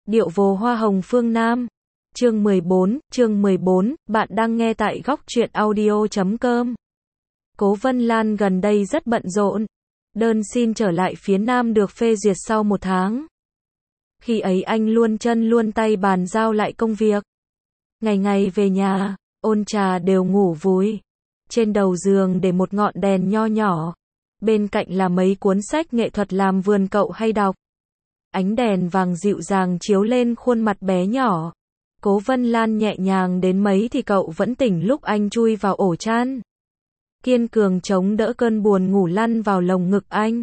Điệu vồ hoa hồng phương Nam. Chương 14, bạn đang nghe tại góc truyện audio.com. Cố Vân Lan gần đây rất bận rộn. Đơn xin trở lại phía Nam được phê duyệt sau 1 tháng. Khi ấy anh luôn chân luôn tay bàn giao lại công việc. Ngày ngày về nhà, ôn trà đều ngủ vùi. Trên đầu giường để một ngọn đèn nho nhỏ. Bên cạnh là mấy cuốn sách nghệ thuật làm vườn cậu hay đọc. Ánh đèn vàng dịu dàng chiếu lên khuôn mặt bé nhỏ. Cố Vân Lan nhẹ nhàng đến mấy thì cậu vẫn tỉnh lúc anh chui vào ổ chăn. Kiên cường chống đỡ cơn buồn ngủ lăn vào lồng ngực anh.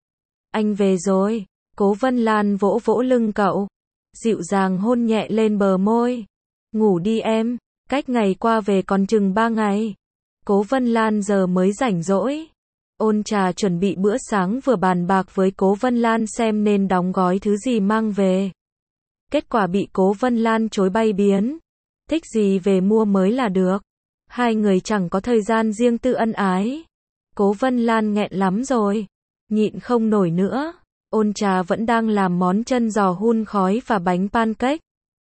Anh về rồi. Cố Vân Lan vỗ vỗ lưng cậu. Dịu dàng hôn nhẹ lên bờ môi. Ngủ đi em. Cách ngày qua về còn chừng 3 ngày. Cố Vân Lan giờ mới rảnh rỗi. Ôn trà chuẩn bị bữa sáng vừa bàn bạc với Cố Vân Lan xem nên đóng gói thứ gì mang về. Kết quả bị Cố Vân Lan chối bay biến. Thích gì về mua mới là được. Hai người chẳng có thời gian riêng tư ân ái. Cố Vân Lan nghẹn lắm rồi. Nhịn không nổi nữa. Ôn trà vẫn đang làm món chân giò hun khói và bánh pancake.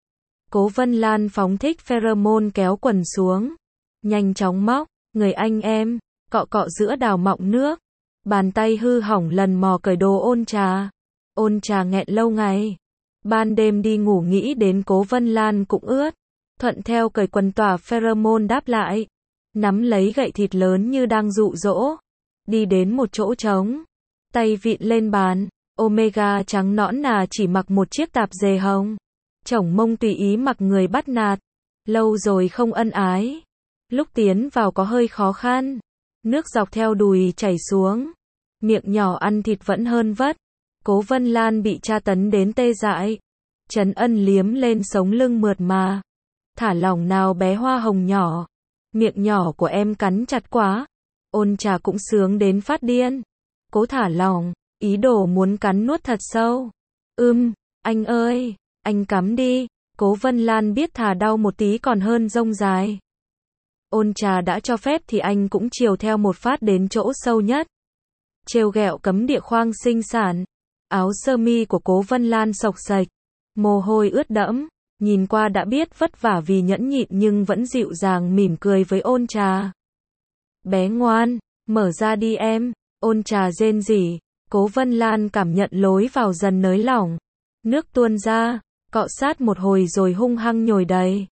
Cố Vân Lan phóng thích pheromone kéo quần xuống. Nhanh chóng móc. Người anh em. Cọ cọ giữa đào mọng nước. Bàn tay hư hỏng lần mò cởi đồ ôn trà. Ôn trà nghẹn lâu ngày. Ban đêm đi ngủ nghĩ đến Cố Vân Lan cũng ướt. Thuận theo cởi quần tỏa pheromone đáp lại. Nắm lấy gậy thịt lớn như đang dụ dỗ. Đi đến một chỗ trống. Tay vịn lên bàn. Omega trắng nõn nà chỉ mặc một chiếc tạp dề hồng. Chổng mông tùy ý mặc người bắt nạt. Lâu rồi không ân ái. Lúc tiến vào có hơi khó khăn. Nước dọc theo đùi chảy xuống. Miệng nhỏ ăn thịt vẫn hơn vất. Cố Vân Lan bị tra tấn đến tê dại. Trấn Ân liếm lên sống lưng mượt mà. Thả lỏng nào bé hoa hồng nhỏ. Miệng nhỏ của em cắn chặt quá. Ôn trà cũng sướng đến phát điên. Cố thả lỏng, ý đồ muốn cắn nuốt thật sâu. Anh ơi, anh cắm đi. Cố Vân Lan biết thả đau một tí còn hơn rông dài. Ôn trà đã cho phép thì anh cũng chiều theo một phát đến chỗ sâu nhất. Trêu ghẹo cấm địa khoang sinh sản. Áo sơ mi của Cố Vân Lan xộc xệch. Mồ hôi ướt đẫm. Nhìn qua đã biết vất vả vì nhẫn nhịn nhưng vẫn dịu dàng mỉm cười với ôn trà. Bé ngoan, mở ra đi em. Ôn trà rên rỉ. Cố Vân Lan cảm nhận lối vào dần nới lỏng. Nước tuôn ra. Cọ sát một hồi rồi hung hăng nhồi đầy.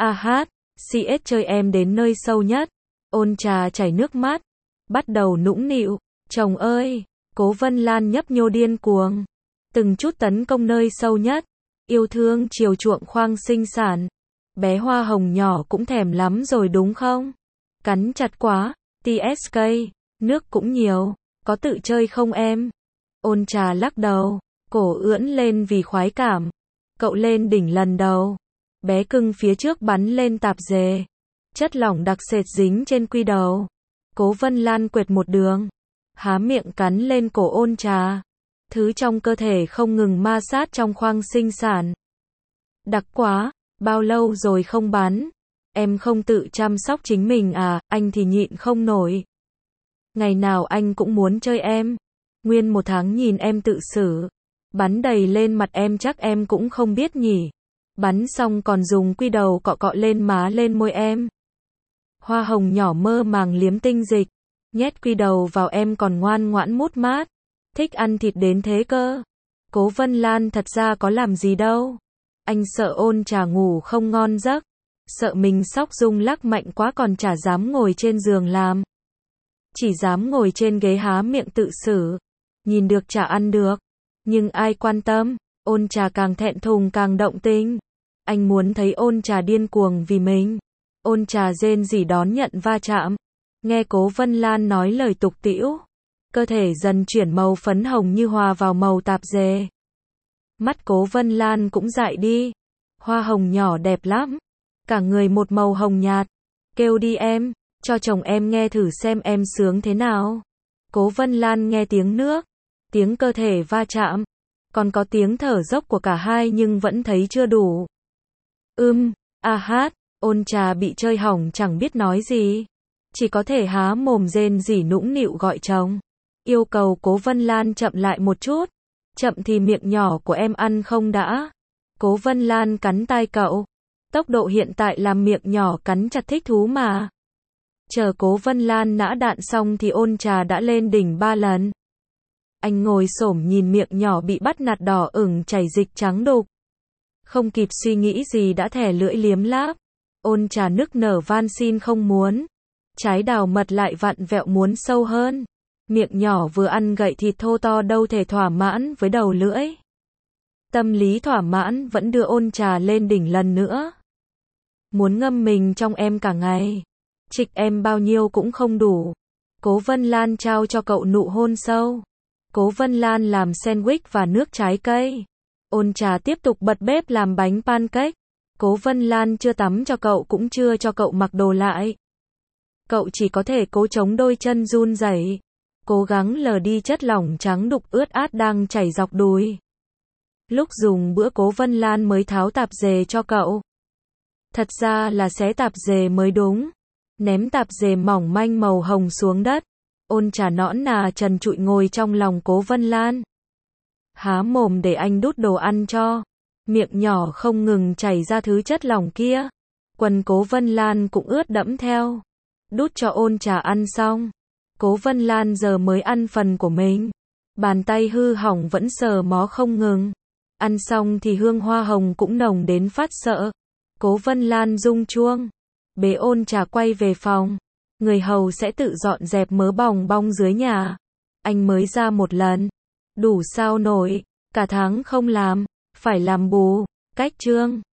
CS chơi em đến nơi sâu nhất. Ôn trà chảy nước mắt. Bắt đầu nũng nịu. Chồng ơi. Cố Vân Lan nhấp nhô điên cuồng. Từng chút tấn công nơi sâu nhất. Yêu thương chiều chuộng khoang sinh sản. Bé hoa hồng nhỏ cũng thèm lắm rồi đúng không? Cắn chặt quá. TSK. Nước cũng nhiều. Có tự chơi không em? Ôn trà lắc đầu. Cổ ưỡn lên vì khoái cảm. Cậu lên đỉnh lần đầu. Bé cưng phía trước bắn lên tạp dề. Chất lỏng đặc sệt dính trên quy đầu. Cố Vân Lan quệt một đường. Há miệng cắn lên cổ ôn trà. Thứ trong cơ thể không ngừng ma sát trong khoang sinh sản. Đặc quá, bao lâu rồi không bắn. Em không tự chăm sóc chính mình à, anh thì nhịn không nổi. Ngày nào anh cũng muốn chơi em. Nguyên 1 tháng nhìn em tự xử. Bắn đầy lên mặt em chắc em cũng không biết nhỉ. Bắn xong còn dùng quy đầu cọ cọ lên má lên môi em. Hoa hồng nhỏ mơ màng liếm tinh dịch. Nhét quy đầu vào em còn ngoan ngoãn mút mát. Thích ăn thịt đến thế cơ. Cố Vân Lan thật ra có làm gì đâu. Anh sợ ôn trà ngủ không ngon giấc. Sợ mình sóc rung lắc mạnh quá còn chả dám ngồi trên giường làm. Chỉ dám ngồi trên ghế há miệng tự xử. Nhìn được chả ăn được. Nhưng ai quan tâm. Ôn trà càng thẹn thùng càng động tình. Anh muốn thấy ôn trà điên cuồng vì mình. Ôn trà rên rỉ đón nhận va chạm. Nghe Cố Vân Lan nói lời tục tĩu. Cơ thể dần chuyển màu phấn hồng như hòa vào màu tạp dề. Mắt Cố Vân Lan cũng dại đi. Hoa hồng nhỏ đẹp lắm. Cả người một màu hồng nhạt. Kêu đi em. Cho chồng em nghe thử xem em sướng thế nào. Cố Vân Lan nghe tiếng nước. Tiếng cơ thể va chạm. Còn có tiếng thở dốc của cả hai nhưng vẫn thấy chưa đủ. Ôn trà bị chơi hỏng chẳng biết nói gì. Chỉ có thể há mồm rên rỉ nũng nịu gọi chồng. Yêu cầu Cố Vân Lan chậm lại một chút. Chậm thì miệng nhỏ của em ăn không đã. Cố Vân Lan cắn tai cậu. Tốc độ hiện tại làm miệng nhỏ cắn chặt thích thú mà. Chờ Cố Vân Lan nã đạn xong thì Ôn Trà đã lên đỉnh 3 lần. Anh ngồi xổm nhìn miệng nhỏ bị bắt nạt đỏ ửng chảy dịch trắng đục. Không kịp suy nghĩ gì đã thè lưỡi liếm láp. Ôn Trà nức nở van xin không muốn. Trái đào mật lại vặn vẹo muốn sâu hơn. Miệng nhỏ vừa ăn gậy thịt thô to đâu thể thỏa mãn với đầu lưỡi. Tâm lý thỏa mãn vẫn đưa Ôn Trà lên đỉnh lần nữa. Muốn ngâm mình trong em cả ngày. Trịch em bao nhiêu cũng không đủ. Cố Vân Lan trao cho cậu nụ hôn sâu. Cố Vân Lan làm sandwich và nước trái cây. Ôn Trà tiếp tục bật bếp làm bánh pancake. Cố Vân Lan chưa tắm cho cậu cũng chưa cho cậu mặc đồ lại. Cậu chỉ có thể cố chống đôi chân run rẩy, cố gắng lờ đi chất lỏng trắng đục ướt át đang chảy dọc đùi. Lúc dùng bữa Cố Vân Lan mới tháo tạp dề cho cậu. Thật ra là xé tạp dề mới đúng. Ném tạp dề mỏng manh màu hồng xuống đất. Ôn Trà nõn nà trần trụi ngồi trong lòng Cố Vân Lan. Há mồm để anh đút đồ ăn cho. Miệng nhỏ không ngừng chảy ra thứ chất lỏng kia. Quần Cố Vân Lan cũng ướt đẫm theo. Đút cho Ôn Trà ăn xong. Cố Vân Lan giờ mới ăn phần của mình. Bàn tay hư hỏng vẫn sờ mó không ngừng. Ăn xong thì hương hoa hồng cũng nồng đến phát sợ. Cố Vân Lan rung chuông. Bế Ôn Trà quay về phòng. Người hầu sẽ tự dọn dẹp mớ bòng bong dưới nhà. Anh mới ra một lần. Đủ sao nổi. Cả tháng không làm. Phải làm bù. Cách chương.